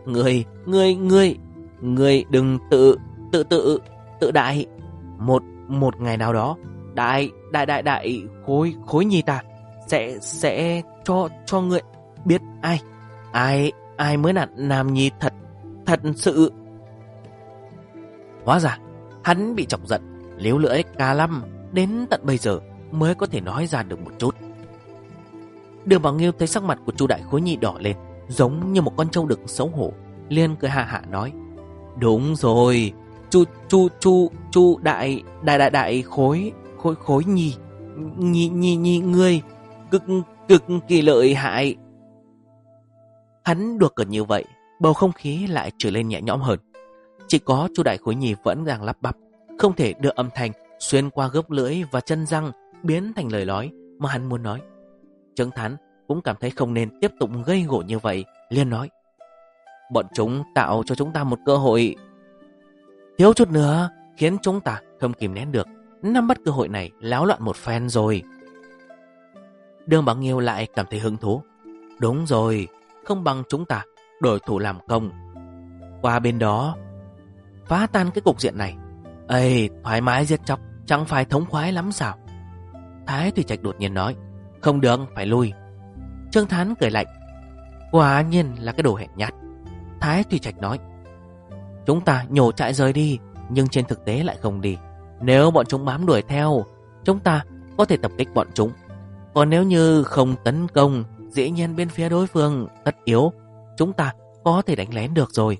[SPEAKER 1] Ngươi đừng tự đại. Một ngày nào đó, đại Khối Nhi ta sẽ cho ngươi biết ai mới là nam nhi thật sự. Hóa ra hắn bị chọc giận, líu lưỡi cả lăm, đến tận bây giờ mới có thể nói ra được một chút. Đường Bảo Nghiêu thấy sắc mặt của Chu Đại Khối Nhi đỏ lên, giống như một con trâu đực xấu hổ, liền cười hạ hạ nói: đúng rồi, Chu đại Khối Nhi ngươi cực kỳ lợi hại. Hắn đùa cợt như vậy, bầu không khí lại trở lên nhẹ nhõm hơn. Chỉ có Chu Đại Khối Nhi vẫn đang lắp bắp, không thể đưa âm thanh xuyên qua gấp lưỡi và chân răng biến thành lời nói mà hắn muốn nói. Trương Thán cũng cảm thấy không nên tiếp tục gây gổ như vậy, liền nói: bọn chúng tạo cho chúng ta một cơ hội, thiếu chút nữa khiến chúng ta không kìm nén được, nắm bắt cơ hội này láo loạn một phen rồi. Đường Bằng Nghiêu lại cảm thấy hứng thú: đúng rồi, không bằng chúng ta đổi thủ làm công, qua bên đó phá tan cái cục diện này. Thoải mái giết chóc, chẳng phải thống khoái lắm sao? Thái Thủy Trạch đột nhiên nói: không được, phải lui. Trương Thán cười lạnh: quả nhiên là cái đồ hèn nhát. Thái Thủy Trạch nói: chúng ta nhổ trại rời đi, nhưng trên thực tế lại không đi. Nếu bọn chúng bám đuổi theo, chúng ta có thể tập kích bọn chúng. Còn nếu như không tấn công, dĩ nhiên bên phía đối phương tất yếu chúng ta có thể đánh lén được rồi.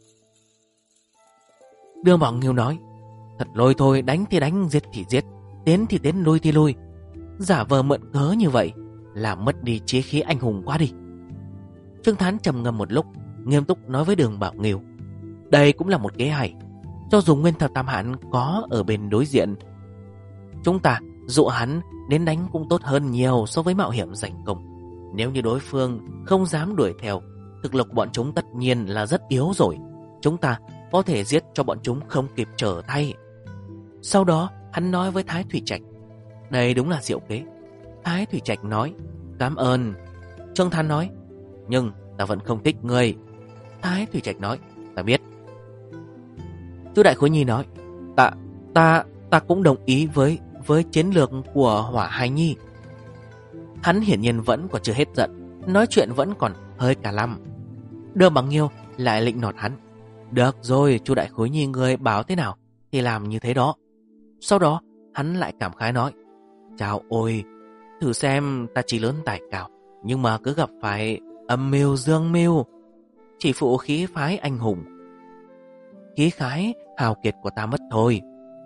[SPEAKER 1] Đường Bảo Nghiêu nói: thật lôi thôi, đánh thì đánh, giết thì giết, tiến thì tiến, lui thì lui. Giả vờ mượn cớ như vậy làm mất đi chí khí anh hùng quá đi. Trương Thán trầm ngâm một lúc, nghiêm túc nói với Đường Bảo Nghiêu: đây cũng là một kế hay. Cho dù Nguyên Thập Tam Hán có ở bên đối diện, chúng ta dụ hắn đến đánh cũng tốt hơn nhiều so với mạo hiểm giành công. Nếu như đối phương không dám đuổi theo, thực lực bọn chúng tất nhiên là rất yếu rồi. Chúng ta có thể giết cho bọn chúng không kịp trở tay. Sau đó hắn nói với Thái Thủy Trạch: đây đúng là diệu kế. Thái Thủy Trạch nói: cảm ơn. Trương Thán nói: nhưng ta vẫn không thích ngươi. Thái Thủy Trạch nói: ta biết. Chu Đại Khối Nhi nói: ta cũng đồng ý với chiến lược của Hỏa Hải Nhi. Hắn hiển nhiên vẫn còn chưa hết giận, nói chuyện vẫn còn hơi cả lăm. Đường Bằng Nghiêu lại lịnh nọt hắn: được rồi, Chu Đại Khối Nhi ngươi bảo thế nào thì làm như thế đó. Sau đó hắn lại cảm khái nói: chào ôi, thử xem ta chỉ lớn tài cao, nhưng mà cứ gặp phải âm mưu dương mưu, chỉ phụ khí phái anh hùng, khí khái hào kiệt của ta mất thôi.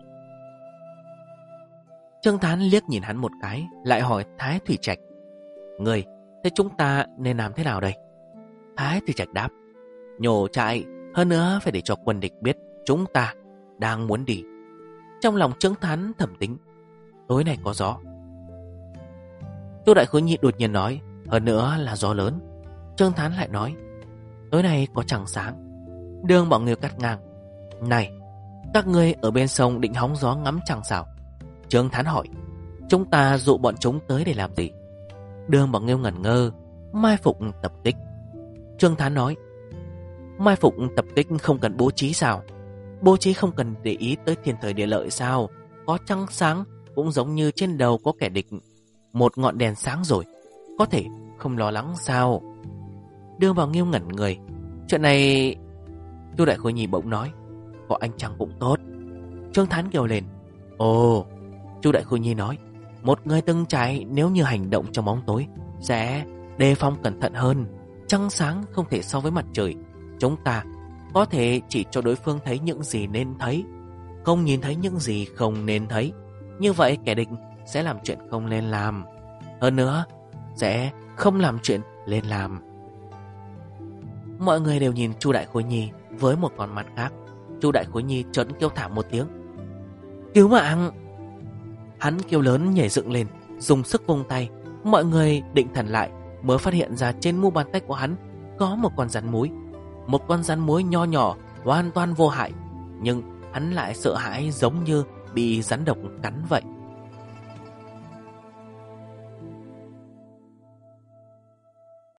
[SPEAKER 1] Trương Thán liếc nhìn hắn một cái, lại hỏi Thái Thủy Trạch: người, thế chúng ta nên làm thế nào đây? Thái Thủy Trạch đáp: nhổ trại, hơn nữa phải để cho quân địch biết chúng ta đang muốn đi. Trong lòng Trương Thán thầm tính: tối nay có gió. Chu Đại Khối Nhi đột nhiên nói: hơn nữa là gió lớn. Trương Thán lại nói: tối nay có trăng sáng. Đường Bảo Nghiêu cắt ngang: này, các ngươi ở bên sông định hóng gió ngắm trăng sao? Trương Thán hỏi: chúng ta dụ bọn chúng tới để làm gì? Đường Bảo Nghiêu ngẩn ngơ: mai phục tập kích. Trương Thán nói: mai phục tập kích không cần bố trí sao? Bố trí không cần để ý tới thiên thời địa lợi sao? Có trăng sáng cũng giống như trên đầu có kẻ địch một ngọn đèn sáng rồi, có thể không lo lắng sao? Đường Bảo Nghiêu ngẩn người. Chuyện này... Chu Đại Khối Nhi bỗng nói: có anh chàng cũng tốt. Trương Thán kêu lên: ồ. Chu Đại Khối Nhi nói: một người từng trải nếu như hành động trong bóng tối sẽ đề phòng cẩn thận hơn. Trăng sáng không thể so với mặt trời. Chúng ta có thể chỉ cho đối phương thấy những gì nên thấy. không nhìn thấy những gì không nên thấy. Như vậy kẻ địch sẽ làm chuyện không nên làm. Hơn nữa, sẽ không làm chuyện nên làm. Mọi người đều nhìn Chu Đại Khối Nhi với một con mắt khác. Chu Đại Khối Nhi chợt kêu thảm một tiếng: cứu mạng! Hắn kêu lớn nhảy dựng lên, dùng sức vung tay. Mọi người định thần lại mới phát hiện ra trên mu bàn tay của hắn có một con rắn mối. Một con rắn mối nho nhỏ, hoàn toàn vô hại, nhưng hắn lại sợ hãi giống như bị rắn độc cắn vậy.